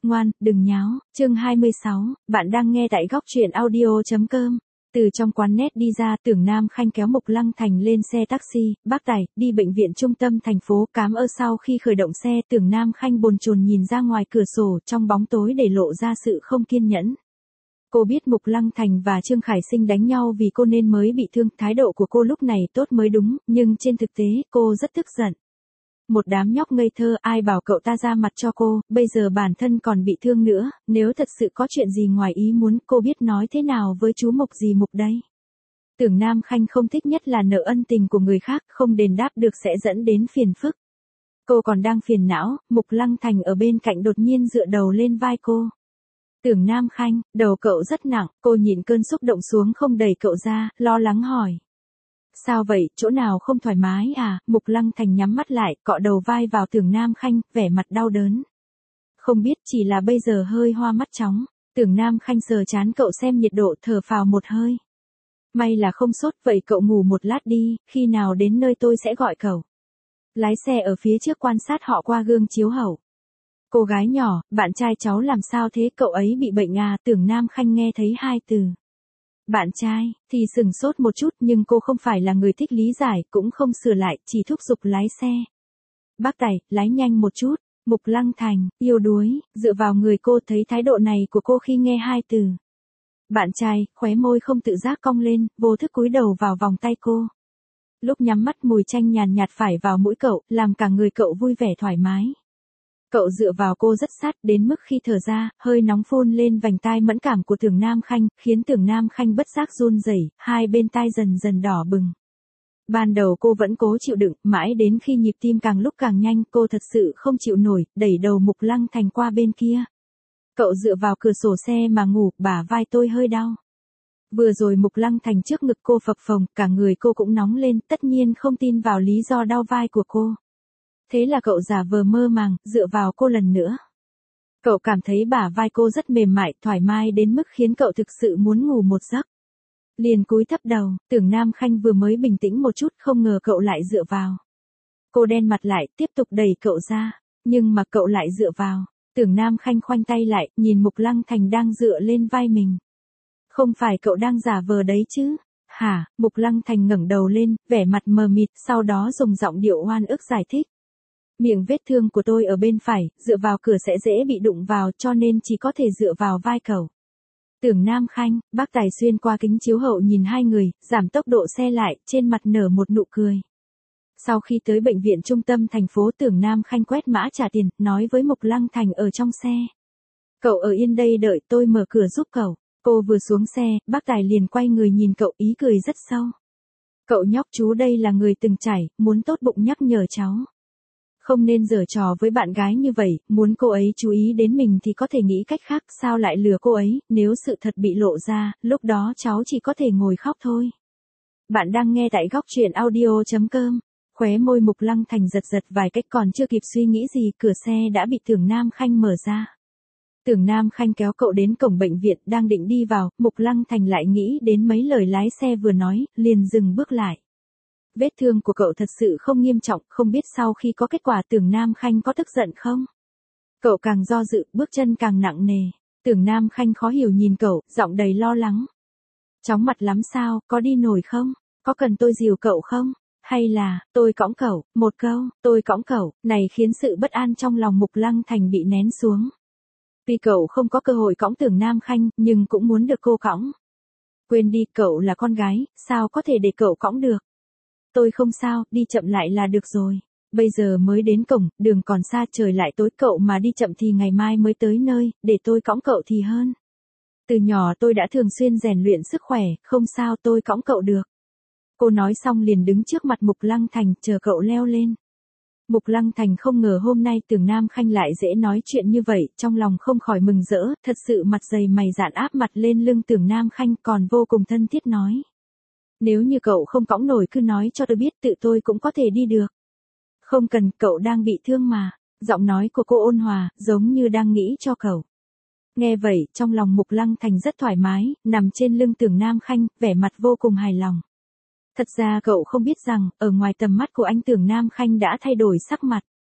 ngoan, đừng nháo. Chương 26, bạn đang nghe tại góc truyện audio.com. Từ trong quán net đi ra, Tưởng Nam Khanh kéo Mục Lăng Thành lên xe taxi, bác tài, đi bệnh viện trung tâm thành phố Cám Ơ. Sau khi khởi động xe, Tưởng Nam Khanh bồn chồn nhìn ra ngoài cửa sổ, trong bóng tối để lộ ra sự không kiên nhẫn. Cô biết Mục Lăng Thành và Trương Khải Sinh đánh nhau vì cô nên mới bị thương, thái độ của cô lúc này tốt mới đúng, nhưng trên thực tế, cô rất tức giận. Một đám nhóc ngây thơ, ai bảo cậu ta ra mặt cho cô, bây giờ bản thân còn bị thương nữa, nếu thật sự có chuyện gì ngoài ý muốn, cô biết nói thế nào với chú Mục gì Mục đây. Tưởng Nam Khanh không thích nhất là nợ ân tình của người khác, không đền đáp được sẽ dẫn đến phiền phức. Cô còn đang phiền não, Mục Lăng Thành ở bên cạnh đột nhiên dựa đầu lên vai cô. Tưởng Nam Khanh, đầu cậu rất nặng, cô nhịn cơn xúc động xuống không đẩy cậu ra, lo lắng hỏi. Sao vậy, chỗ nào không thoải mái à? Mục Lăng Thành nhắm mắt lại, cọ đầu vai vào Tưởng Nam Khanh, vẻ mặt đau đớn. Không biết, chỉ là bây giờ hơi hoa mắt chóng. Tưởng Nam Khanh sờ trán cậu xem nhiệt độ, thở phào một hơi. May là không sốt, vậy cậu ngủ một lát đi, khi nào đến nơi tôi sẽ gọi cậu. Lái xe ở phía trước quan sát họ qua gương chiếu hậu. Cô gái nhỏ, bạn trai cháu làm sao thế, cậu ấy bị bệnh à? Tưởng Nam Khanh nghe thấy hai từ. Bạn trai, thì sừng sốt một chút, nhưng cô không phải là người thích lý giải, cũng không sửa lại, chỉ thúc giục lái xe. Bác tài, lái nhanh một chút. Mục Lăng Thành, yếu đuối, dựa vào người cô, thấy thái độ này của cô khi nghe hai từ. Bạn trai, khóe môi không tự giác cong lên, vô thức cúi đầu vào vòng tay cô. Lúc nhắm mắt mùi chanh nhàn nhạt phả vào mũi cậu, làm cả người cậu vui vẻ thoải mái. Cậu dựa vào cô rất sát, đến mức khi thở ra, hơi nóng phun lên vành tai mẫn cảm của Tưởng Nam Khanh, khiến Tưởng Nam Khanh bất giác run rẩy, hai bên tai dần dần đỏ bừng. Ban đầu cô vẫn cố chịu đựng, mãi đến khi nhịp tim càng lúc càng nhanh, cô thật sự không chịu nổi, đẩy đầu Mục Lăng Thành qua bên kia. Cậu dựa vào cửa sổ xe mà ngủ, bả vai tôi hơi đau. Vừa rồi Mục Lăng Thành trước ngực cô phập phồng, cả người cô cũng nóng lên, tất nhiên không tin vào lý do đau vai của cô. Thế là cậu giả vờ mơ màng, dựa vào cô lần nữa. Cậu cảm thấy bả vai cô rất mềm mại, thoải mái đến mức khiến cậu thực sự muốn ngủ một giấc. Liền cúi thấp đầu, Tưởng Nam Khanh vừa mới bình tĩnh một chút, không ngờ cậu lại dựa vào. Cô đen mặt lại, tiếp tục đẩy cậu ra, nhưng mà cậu lại dựa vào. Tưởng Nam Khanh khoanh tay lại, nhìn Mục Lăng Thành đang dựa lên vai mình. Không phải cậu đang giả vờ đấy chứ? Hả? Mục Lăng Thành ngẩng đầu lên, vẻ mặt mờ mịt, sau đó dùng giọng điệu oan ức giải thích. Miệng vết thương của tôi ở bên phải, dựa vào cửa sẽ dễ bị đụng vào, cho nên chỉ có thể dựa vào vai cậu. Tưởng Nam Khanh, bác tài xuyên qua kính chiếu hậu nhìn hai người, giảm tốc độ xe lại, trên mặt nở một nụ cười. Sau khi tới bệnh viện trung tâm thành phố, Tưởng Nam Khanh quét mã trả tiền, nói với Mục Lăng Thành ở trong xe. Cậu ở yên đây đợi tôi mở cửa giúp cậu. Cô vừa xuống xe, bác tài liền quay người nhìn cậu, ý cười rất sâu. Cậu nhóc chú đây là người từng trải, muốn tốt bụng nhắc nhở cháu. Không nên giở trò với bạn gái như vậy, muốn cô ấy chú ý đến mình thì có thể nghĩ cách khác, sao lại lừa cô ấy, nếu sự thật bị lộ ra, lúc đó cháu chỉ có thể ngồi khóc thôi. Bạn đang nghe tại góc truyện audio.com. Khóe môi Mục Lăng Thành giật giật vài cách, còn chưa kịp suy nghĩ gì, cửa xe đã bị Tưởng Nam Khanh mở ra. Tưởng Nam Khanh kéo cậu đến cổng bệnh viện, đang định đi vào, Mục Lăng Thành lại nghĩ đến mấy lời lái xe vừa nói, liền dừng bước lại. Vết thương của cậu thật sự không nghiêm trọng, không biết sau khi có kết quả Tưởng Nam Khanh có tức giận không? Cậu càng do dự, bước chân càng nặng nề. Tưởng Nam Khanh khó hiểu nhìn cậu, giọng đầy lo lắng. Chóng mặt lắm sao, có đi nổi không? Có cần tôi dìu cậu không? Hay là, tôi cõng cậu, một câu, tôi cõng cậu, này khiến sự bất an trong lòng Mục Lăng Thành bị nén xuống. Tuy cậu không có cơ hội cõng Tưởng Nam Khanh, nhưng cũng muốn được cô cõng. Quên đi, cậu là con gái, sao có thể để cậu cõng được? Tôi không sao, đi chậm lại là được rồi. Bây giờ mới đến cổng, đường còn xa, trời lại tối, cậu mà đi chậm thì ngày mai mới tới nơi, để tôi cõng cậu thì hơn. Từ nhỏ tôi đã thường xuyên rèn luyện sức khỏe, không sao, tôi cõng cậu được. Cô nói xong liền đứng trước mặt Mục Lăng Thành, chờ cậu leo lên. Mục Lăng Thành không ngờ hôm nay Tưởng Nam Khanh lại dễ nói chuyện như vậy, trong lòng không khỏi mừng rỡ, thật sự mặt dày mày dạn áp mặt lên lưng Tưởng Nam Khanh, còn vô cùng thân thiết nói. Nếu như cậu không cõng nổi cứ nói cho tôi biết, tự tôi cũng có thể đi được. Không cần, cậu đang bị thương mà. Giọng nói của cô ôn hòa, giống như đang nghĩ cho cậu. Nghe vậy, trong lòng Mục Lăng Thành rất thoải mái, nằm trên lưng Tưởng Nam Khanh, vẻ mặt vô cùng hài lòng. Thật ra cậu không biết rằng, ở ngoài tầm mắt của anh Tưởng Nam Khanh đã thay đổi sắc mặt.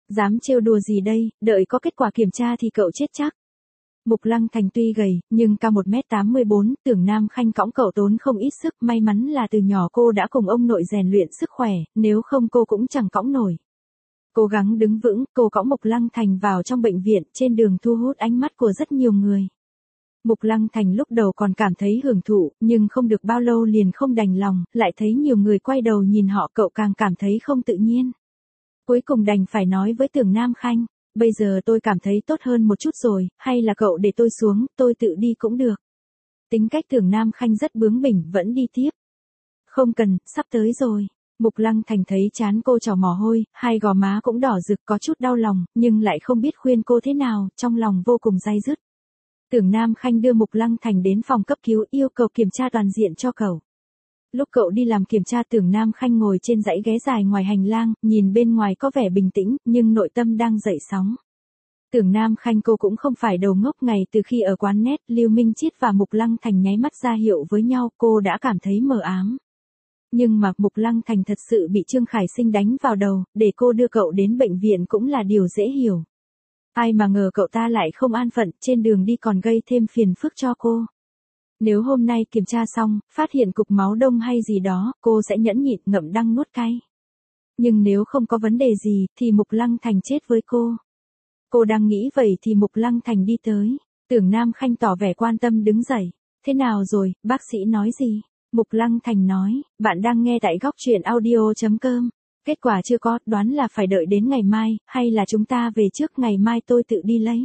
Dám trêu đùa gì đây, đợi có kết quả kiểm tra thì cậu chết chắc. Mục Lăng Thành tuy gầy, nhưng cao 1m84, Tưởng Nam Khanh cõng cậu tốn không ít sức, may mắn là từ nhỏ cô đã cùng ông nội rèn luyện sức khỏe, nếu không cô cũng chẳng cõng nổi. Cố gắng đứng vững, cô cõng Mục Lăng Thành vào trong bệnh viện, trên đường thu hút ánh mắt của rất nhiều người. Mục Lăng Thành lúc đầu còn cảm thấy hưởng thụ, nhưng không được bao lâu liền không đành lòng, lại thấy nhiều người quay đầu nhìn họ, cậu càng cảm thấy không tự nhiên. Cuối cùng đành phải nói với Tưởng Nam Khanh, bây giờ tôi cảm thấy tốt hơn một chút rồi, hay là cậu để tôi xuống, tôi tự đi cũng được. Tính cách Tưởng Nam Khanh rất bướng bỉnh, vẫn đi tiếp. Không cần, sắp tới rồi. Mục Lăng Thành thấy chán cô trào mồ hôi, hai gò má cũng đỏ rực, có chút đau lòng, nhưng lại không biết khuyên cô thế nào, trong lòng vô cùng day dứt. Tưởng Nam Khanh đưa Mục Lăng Thành đến phòng cấp cứu, yêu cầu kiểm tra toàn diện cho cậu. Lúc cậu đi làm kiểm tra, Tưởng Nam Khanh ngồi trên dãy ghế dài ngoài hành lang, nhìn bên ngoài có vẻ bình tĩnh, nhưng nội tâm đang dậy sóng. Tưởng Nam Khanh cô cũng không phải đầu ngốc, ngày từ khi ở quán net, Lưu Minh Chiết và Mục Lăng Thành nháy mắt ra hiệu với nhau, cô đã cảm thấy mờ ám. Nhưng mà Mục Lăng Thành thật sự bị Trương Khải Sinh đánh vào đầu, để cô đưa cậu đến bệnh viện cũng là điều dễ hiểu. Ai mà ngờ cậu ta lại không an phận, trên đường đi còn gây thêm phiền phức cho cô. Nếu hôm nay kiểm tra xong, phát hiện cục máu đông hay gì đó, cô sẽ nhẫn nhịn ngậm đắng nuốt cay. Nhưng nếu không có vấn đề gì, thì Mục Lăng Thành chết với cô. Cô đang nghĩ vậy thì Mục Lăng Thành đi tới. Tưởng Nam Khanh tỏ vẻ quan tâm đứng dậy. Thế nào rồi, bác sĩ nói gì? Mục Lăng Thành nói, bạn đang nghe tại góc truyện audio.com. Kết quả chưa có, đoán là phải đợi đến ngày mai, hay là chúng ta về trước, ngày mai tôi tự đi lấy.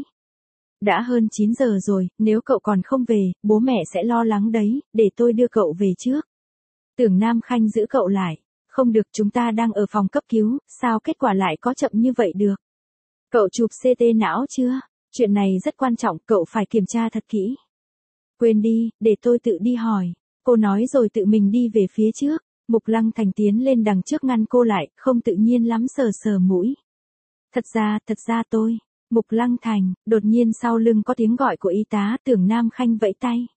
Đã hơn 9 giờ rồi, nếu cậu còn không về, bố mẹ sẽ lo lắng đấy, để tôi đưa cậu về trước. Tưởng Nam Khanh giữ cậu lại. Không được, chúng ta đang ở phòng cấp cứu, sao kết quả lại có chậm như vậy được? Cậu chụp CT não chưa? Chuyện này rất quan trọng, cậu phải kiểm tra thật kỹ. Quên đi, để tôi tự đi hỏi. Cô nói rồi tự mình đi về phía trước. Mục Lăng Thành tiến lên đằng trước ngăn cô lại, không tự nhiên lắm, sờ sờ mũi. Thật ra tôi. Mục Lăng Thành, đột nhiên sau lưng có tiếng gọi của y tá, Tưởng Nam Khanh vẫy tay.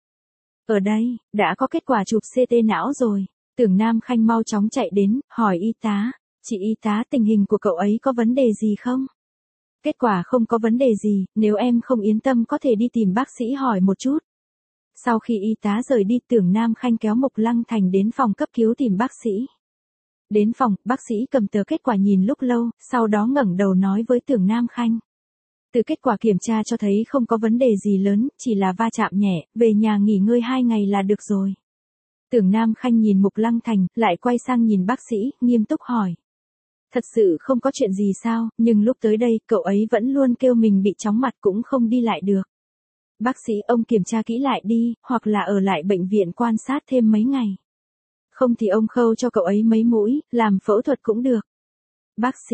Ở đây, đã có kết quả chụp CT não rồi. Tưởng Nam Khanh mau chóng chạy đến, hỏi y tá, chị y tá, tình hình của cậu ấy có vấn đề gì không? Kết quả không có vấn đề gì, nếu em không yên tâm có thể đi tìm bác sĩ hỏi một chút. Sau khi y tá rời đi, Tưởng Nam Khanh kéo Mục Lăng Thành đến phòng cấp cứu tìm bác sĩ. Đến phòng, bác sĩ cầm tờ kết quả nhìn lúc lâu, sau đó ngẩng đầu nói với Tưởng Nam Khanh. Từ kết quả kiểm tra cho thấy không có vấn đề gì lớn, chỉ là va chạm nhẹ, về nhà nghỉ ngơi 2 ngày là được rồi. Tưởng Nam Khanh nhìn Mục Lăng Thành, lại quay sang nhìn bác sĩ, nghiêm túc hỏi. Thật sự không có chuyện gì sao, nhưng lúc tới đây, cậu ấy vẫn luôn kêu mình bị chóng mặt cũng không đi lại được. Bác sĩ, ông kiểm tra kỹ lại đi, hoặc là ở lại bệnh viện quan sát thêm mấy ngày. Không thì ông khâu cho cậu ấy mấy mũi, làm phẫu thuật cũng được. Bác sĩ,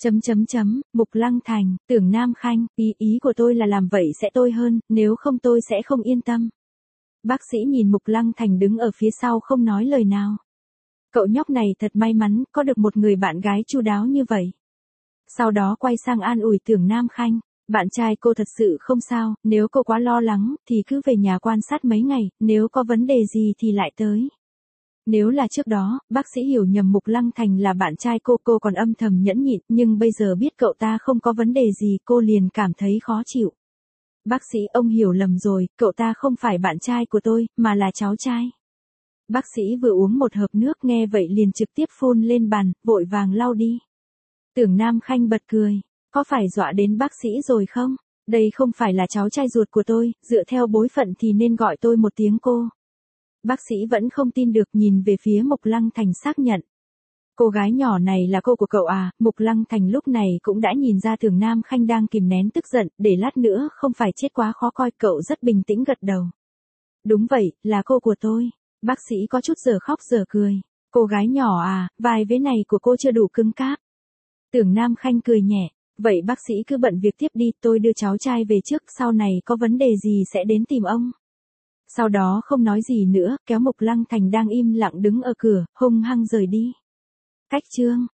Mục Lăng Thành, Tưởng Nam Khanh, ý của tôi là làm vậy sẽ tôi hơn, nếu không tôi sẽ không yên tâm. Bác sĩ nhìn Mục Lăng Thành đứng ở phía sau không nói lời nào. Cậu nhóc này thật may mắn, có được một người bạn gái chu đáo như vậy. Sau đó quay sang an ủi Tưởng Nam Khanh, bạn trai cô thật sự không sao, nếu cô quá lo lắng, thì cứ về nhà quan sát mấy ngày, nếu có vấn đề gì thì lại tới. Nếu là trước đó, bác sĩ hiểu nhầm Mục Lăng Thành là bạn trai cô còn âm thầm nhẫn nhịn, nhưng bây giờ biết cậu ta không có vấn đề gì, cô liền cảm thấy khó chịu. Bác sĩ, ông hiểu lầm rồi, cậu ta không phải bạn trai của tôi, mà là cháu trai. Bác sĩ vừa uống một hớp nước, nghe vậy liền trực tiếp phun lên bàn, vội vàng lau đi. Tưởng Nam Khanh bật cười, có phải dọa đến bác sĩ rồi không? Đây không phải là cháu trai ruột của tôi, dựa theo bối phận thì nên gọi tôi một tiếng cô. Bác sĩ vẫn không tin được, nhìn về phía Mục Lăng Thành xác nhận. Cô gái nhỏ này là cô của cậu à? Mục Lăng Thành lúc này cũng đã nhìn ra Tưởng Nam Khanh đang kìm nén tức giận, để lát nữa không phải chết quá khó coi, cậu rất bình tĩnh gật đầu. Đúng vậy, là cô của tôi. Bác sĩ có chút giờ khóc giờ cười. Cô gái nhỏ à, vai vế này của cô chưa đủ cứng cáp. Tưởng Nam Khanh cười nhẹ. Vậy bác sĩ cứ bận việc tiếp đi, tôi đưa cháu trai về trước, sau này có vấn đề gì sẽ đến tìm ông. Sau đó không nói gì nữa, kéo Mục Lăng Thành đang im lặng đứng ở cửa, hung hăng rời đi. Cách chương